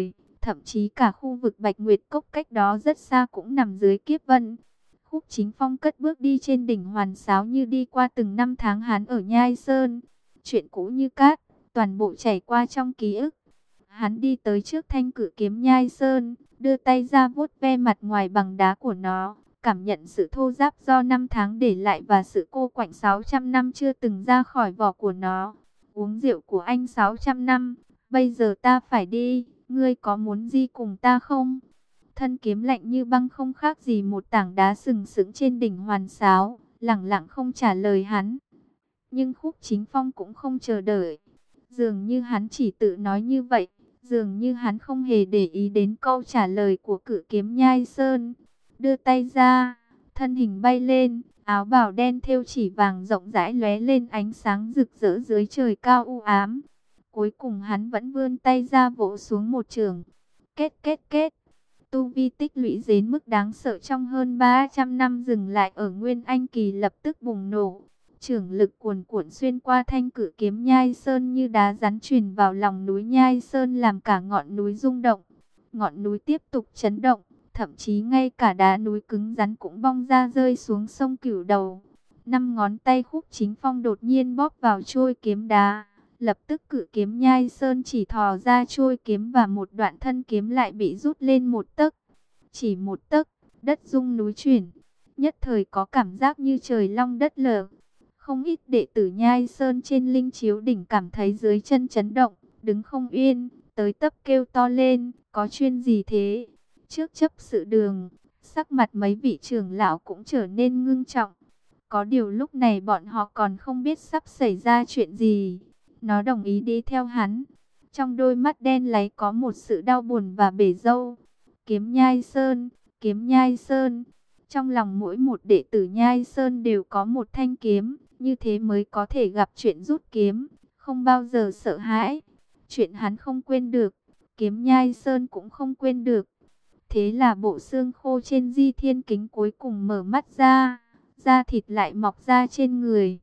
thậm chí cả khu vực Bạch Nguyệt Cốc cách đó rất xa cũng nằm dưới kiếp vân. Khúc Chính Phong cất bước đi trên đỉnh Hoàn Sáo như đi qua từng năm tháng hắn ở Nhai Sơn. Chuyện cũ như cát, toàn bộ chảy qua trong ký ức. Hắn đi tới trước thanh cử kiếm Nhai Sơn, đưa tay ra vuốt ve mặt ngoài bằng đá của nó, cảm nhận sự thô ráp do năm tháng để lại và sự cô quạnh 600 năm chưa từng ra khỏi vỏ của nó. Uống rượu của anh 600 năm, bây giờ ta phải đi, ngươi có muốn đi cùng ta không? Thân kiếm lạnh như băng không khác gì một tảng đá sừng sững trên đỉnh Hoàn Sáo, lẳng lặng không trả lời hắn. Nhưng Khúc Chính Phong cũng không chờ đợi. Dường như hắn chỉ tự nói như vậy, dường như hắn không hề để ý đến câu trả lời của cự kiếm Nhai Sơn. Đưa tay ra, thân hình bay lên, áo bào đen thêu chỉ vàng rộng rãi lóe lên ánh sáng rực rỡ dưới trời cao u ám. Cuối cùng hắn vẫn vươn tay ra vỗ xuống một chưởng. Kết kết kết. Tu vi tích lũy đến mức đáng sợ trong hơn 300 năm dừng lại ở Nguyên Anh kỳ lập tức bùng nổ. Chưởng lực cuồn cuộn xuyên qua thanh cử kiếm Nhai Sơn như đá rắn truyền vào lòng núi Nhai Sơn làm cả ngọn núi rung động. Ngọn núi tiếp tục chấn động, thậm chí ngay cả đá núi cứng rắn cũng bong ra rơi xuống sông Cửu Đầu. 5 ngón tay Khúc Chính Phong đột nhiên bóp vào trôi kiếm đá. Lập tức cự kiếm Nhai Sơn chỉ thò ra trôi kiếm và một đoạn thân kiếm lại bị rút lên một tấc. Chỉ một tấc, đất rung núi chuyển. Nhất thời có cảm giác như trời long đất lở. Không ít đệ tử Nhai Sơn trên Linh Chiếu đỉnh cảm thấy dưới chân chấn động, đứng không yên, tới tấp kêu to lên, có chuyện gì thế? Trước chấp sự đường, sắc mặt mấy vị trưởng lão cũng trở nên ngưng trọng. Có điều lúc này bọn họ còn không biết sắp xảy ra chuyện gì. Nó đồng ý đi theo hắn. Trong đôi mắt đen láy có một sự đau buồn và bể dâu. Kiếm Nhai Sơn, kiếm Nhai Sơn. Trong lòng mỗi một đệ tử Nhai Sơn đều có một thanh kiếm. Như thế mới có thể gặp chuyện rút kiếm. Không bao giờ sợ hãi. Chuyện hắn không quên được. Kiếm Nhai Sơn cũng không quên được. Thế là bộ xương khô trên Di Thiên Kính cuối cùng mở mắt ra. Da thịt lại mọc ra trên người.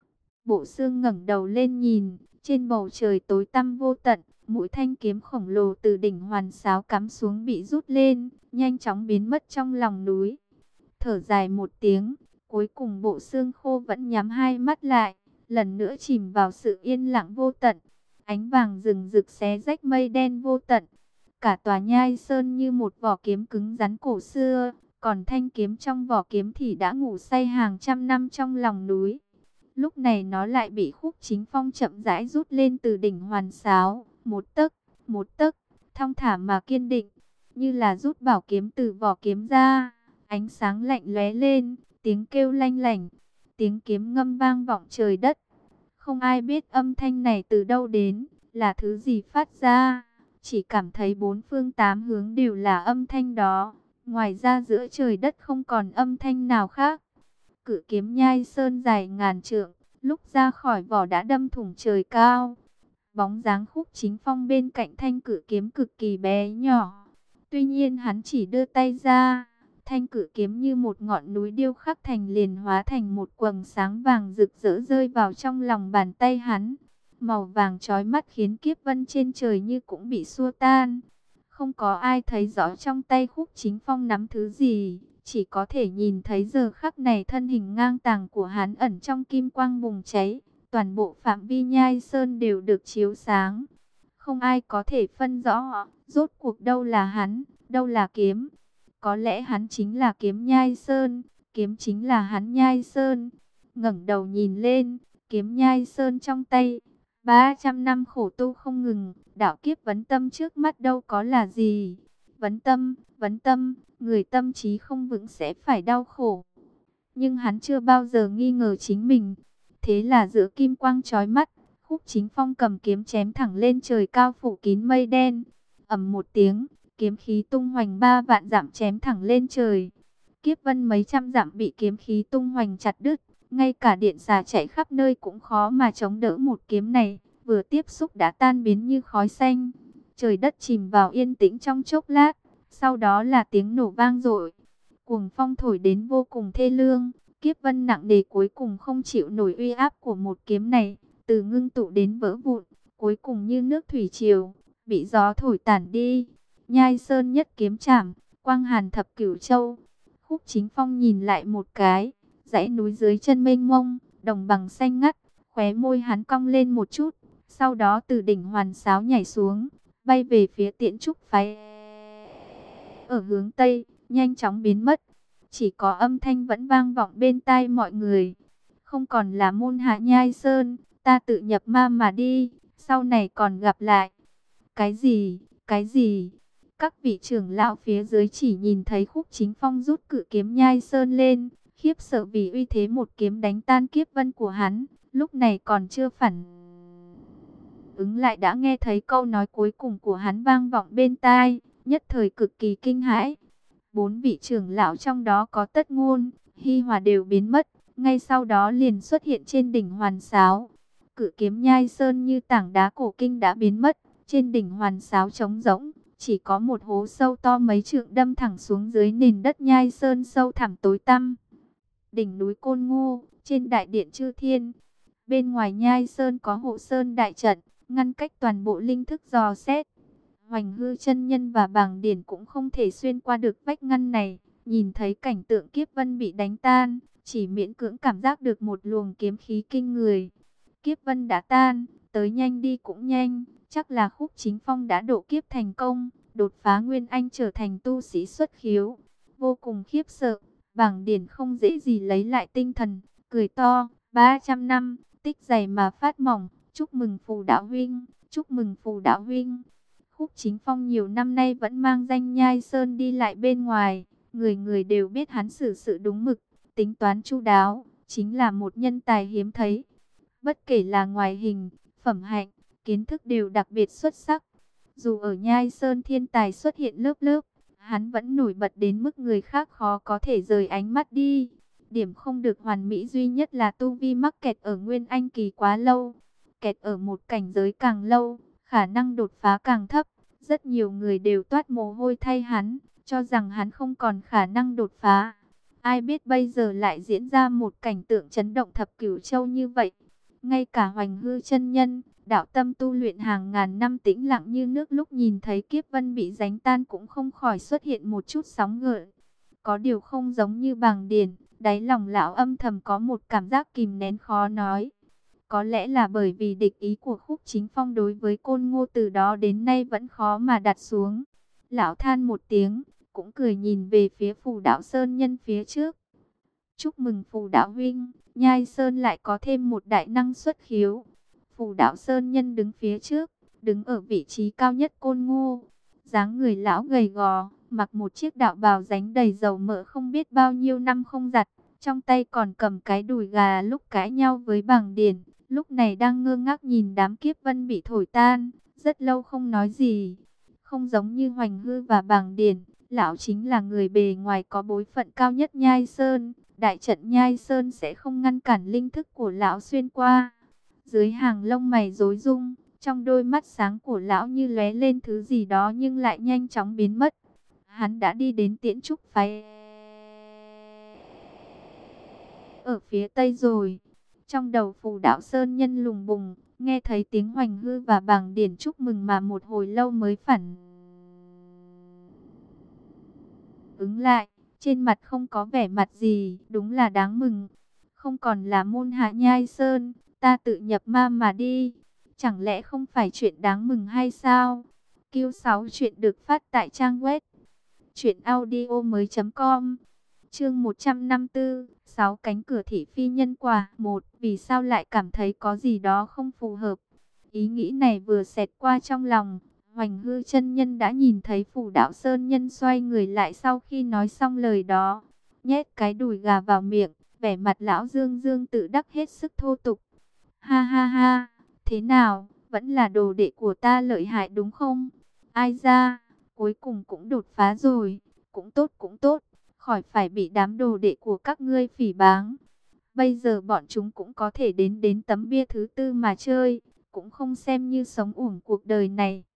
Bộ xương ngẩng đầu lên nhìn, trên bầu trời tối tăm vô tận, mũi thanh kiếm khổng lồ từ đỉnh Hoàn Sáo cắm xuống bị rút lên, nhanh chóng biến mất trong lòng núi. Thở dài một tiếng, cuối cùng bộ xương khô vẫn nhắm hai mắt lại, lần nữa chìm vào sự yên lặng vô tận. Ánh vàng rừng rực xé rách mây đen vô tận. Cả tòa Nhai Sơn như một vỏ kiếm cứng rắn cổ xưa, còn thanh kiếm trong vỏ kiếm thì đã ngủ say hàng trăm năm trong lòng núi. Lúc này nó lại bị Khúc Chính Phong chậm rãi rút lên từ đỉnh Hoàn Sáo, một tấc, thong thả mà kiên định, như là rút bảo kiếm từ vỏ kiếm ra. Ánh sáng lạnh lóe lên, tiếng kêu lanh lảnh, tiếng kiếm ngâm vang vọng trời đất. Không ai biết âm thanh này từ đâu đến, là thứ gì phát ra, chỉ cảm thấy bốn phương tám hướng đều là âm thanh đó. Ngoài ra giữa trời đất không còn âm thanh nào khác. Cự kiếm Nhai Sơn dài ngàn trượng, lúc ra khỏi vỏ đã đâm thủng trời cao. Bóng dáng Khúc Chính Phong bên cạnh thanh cự kiếm cực kỳ bé nhỏ. Tuy nhiên hắn chỉ đưa tay ra, thanh cự kiếm như một ngọn núi điêu khắc thành liền hóa thành một quầng sáng vàng rực rỡ rơi vào trong lòng bàn tay hắn. Màu vàng chói mắt khiến kiếp vân trên trời như cũng bị xua tan. Không có ai thấy rõ trong tay Khúc Chính Phong nắm thứ gì, chỉ có thể nhìn thấy giờ khắc này thân hình ngang tàng của hắn ẩn trong kim quang bùng cháy. Toàn bộ phạm vi Nhai Sơn đều được chiếu sáng. Không ai có thể phân rõ, rốt cuộc đâu là hắn, đâu là kiếm. Có lẽ hắn chính là kiếm Nhai Sơn, kiếm chính là hắn Nhai Sơn. Ngẩng đầu nhìn lên, kiếm Nhai Sơn trong tay. 300 năm khổ tu không ngừng, đạo kiếp vấn tâm trước mắt đâu có là gì. Vấn tâm, người tâm trí không vững sẽ phải đau khổ. Nhưng hắn chưa bao giờ nghi ngờ chính mình. Thế là giữa kim quang chói mắt, Khúc Chính Phong cầm kiếm chém thẳng lên trời cao phủ kín mây đen. Ầm một tiếng, kiếm khí tung hoành 3 vạn dặm chém thẳng lên trời. Kiếp vân mấy trăm dặm bị kiếm khí tung hoành chặt đứt. Ngay cả điện xà chạy khắp nơi cũng khó mà chống đỡ một kiếm này. Vừa tiếp xúc đã tan biến như khói xanh. Trời đất chìm vào yên tĩnh trong chốc lát. Sau đó là tiếng nổ vang dội. Cuồng phong thổi đến vô cùng thê lương. Kiếp vân nặng nề cuối cùng không chịu nổi uy áp của một kiếm này. Từ ngưng tụ đến vỡ vụn. Cuối cùng như nước thủy triều, bị gió thổi tản đi. Nhai Sơn nhất kiếm chảm, quang hàn thập cửu châu. Khúc Chính Phong nhìn lại một cái, dãy núi dưới chân mênh mông, đồng bằng xanh ngắt, khóe môi hắn cong lên một chút, sau đó từ đỉnh Hoàn Sáo nhảy xuống, bay về phía Tiễn Trúc phái ở hướng tây, nhanh chóng biến mất. Chỉ có âm thanh vẫn vang vọng bên tai mọi người. Không còn là môn hạ Nhai Sơn, ta tự nhập ma mà đi, sau này còn gặp lại. Cái gì? Cái gì? Các vị trưởng lão phía dưới chỉ nhìn thấy Khúc Chính Phong rút cự kiếm Nhai Sơn lên, khiếp sợ vì uy thế một kiếm đánh tan kiếp vân của hắn, lúc này còn chưa phản ứng lại đã nghe thấy câu nói cuối cùng của hắn vang vọng bên tai, nhất thời cực kỳ kinh hãi. Bốn vị trưởng lão trong đó có Tất Ngôn, Hi Hòa đều biến mất, ngay sau đó liền xuất hiện trên đỉnh Hoàn Sáo. Cự kiếm Nhai Sơn như tảng đá cổ kinh đã biến mất, trên đỉnh Hoàn Sáo trống rỗng, chỉ có một hố sâu to mấy trượng đâm thẳng xuống dưới nền đất Nhai Sơn sâu thẳm tối tăm. Đỉnh núi Côn Ngô, trên đại điện Chư Thiên, bên ngoài Nhai Sơn có hộ sơn đại trận, ngăn cách toàn bộ linh thức dò xét. Hoành Hư chân nhân và Bàng Điển cũng không thể xuyên qua được vách ngăn này, nhìn thấy cảnh tượng kiếp vân bị đánh tan, chỉ miễn cưỡng cảm giác được một luồng kiếm khí kinh người. Kiếp vân đã tan, tới nhanh đi cũng nhanh, chắc là Khúc Chính Phong đã độ kiếp thành công, đột phá Nguyên Anh trở thành tu sĩ xuất khiếu. Vô cùng khiếp sợ, Bàng Điển không dễ gì lấy lại tinh thần, cười to, 300 năm, tích dày mà phát mỏng, chúc mừng Phù đạo huynh, chúc mừng Phù đạo huynh. Khúc Chính Phong nhiều năm nay vẫn mang danh Nhai Sơn đi lại bên ngoài, người người đều biết hắn xử sự đúng mực, tính toán chu đáo, chính là một nhân tài hiếm thấy. Bất kể là ngoại hình, phẩm hạnh, kiến thức đều đặc biệt xuất sắc. Dù ở Nhai Sơn thiên tài xuất hiện lớp lớp, hắn vẫn nổi bật đến mức người khác khó có thể rời ánh mắt đi. Điểm không được hoàn mỹ duy nhất là tu vi mắc kẹt ở Nguyên Anh kỳ quá lâu. Kẹt ở một cảnh giới càng lâu, khả năng đột phá càng thấp. Rất nhiều người đều toát mồ hôi thay hắn, cho rằng hắn không còn khả năng đột phá. Ai biết bây giờ lại diễn ra một cảnh tượng chấn động thập cửu châu như vậy. Ngay cả Hoành Hư chân nhân, đạo tâm tu luyện hàng ngàn năm tĩnh lặng như nước, lúc nhìn thấy kiếp vân bị đánh tan cũng không khỏi xuất hiện một chút sóng gợn. Có điều không giống như Bàng Điển, đáy lòng lão âm thầm có một cảm giác kìm nén khó nói. Có lẽ là bởi vì địch ý của Khúc Chính Phong đối với Côn Ngô từ đó đến nay vẫn khó mà đặt xuống. Lão than một tiếng, cũng cười nhìn về phía Phù Đạo Sơn nhân phía trước. Chúc mừng Phù Đạo huynh, Nhai Sơn lại có thêm một đại năng xuất khiếu. Phù Đạo Sơn nhân đứng phía trước, đứng ở vị trí cao nhất Côn Ngô. Dáng người lão gầy gò, mặc một chiếc đạo bào ránh đầy dầu mỡ không biết bao nhiêu năm không giặt. Trong tay còn cầm cái đùi gà lúc cãi nhau với Bàng Điển. Lúc này đang ngơ ngác nhìn đám kiếp vân bị thổi tan, rất lâu không nói gì. Không giống như Hoành Hư và Bàng Điển, lão chính là người bề ngoài có bối phận cao nhất Nhai Sơn. Đại trận Nhai Sơn sẽ không ngăn cản linh thức của lão xuyên qua. Dưới hàng lông mày rối rung, trong đôi mắt sáng của lão như lóe lên thứ gì đó nhưng lại nhanh chóng biến mất. Hắn đã đi đến Tiễn Trúc phái ở phía tây rồi. Trong đầu Phù Đạo Sơn nhân lùng bùng, nghe thấy tiếng Hoành Hư và Bàng Điển chúc mừng mà một hồi lâu mới phản ứng lại. Trên mặt không có vẻ mặt gì, đúng là đáng mừng. Không còn là môn hạ Nhai Sơn, ta tự nhập ma mà đi. Chẳng lẽ không phải chuyện đáng mừng hay sao? Q6 chuyện được phát tại trang web truyệnaudiomoi.com. Chương 154, 6 cánh cửa thị phi nhân quả. 1. Vì sao lại cảm thấy có gì đó không phù hợp? Ý nghĩ này vừa xẹt qua trong lòng, Hoành Hư chân nhân đã nhìn thấy Phù Đạo Sơn nhân xoay người lại sau khi nói xong lời đó, nhét cái đùi gà vào miệng, vẻ mặt lão Dương Dương tự đắc hết sức thô tục. Ha ha ha, thế nào, vẫn là đồ đệ của ta lợi hại đúng không? Ai ra, cuối cùng cũng đột phá rồi, cũng tốt cũng tốt, khỏi phải bị đám đồ đệ của các ngươi phỉ báng. Bây giờ bọn chúng cũng có thể đến tấm bia thứ tư mà chơi, cũng không xem như sống uổng cuộc đời này.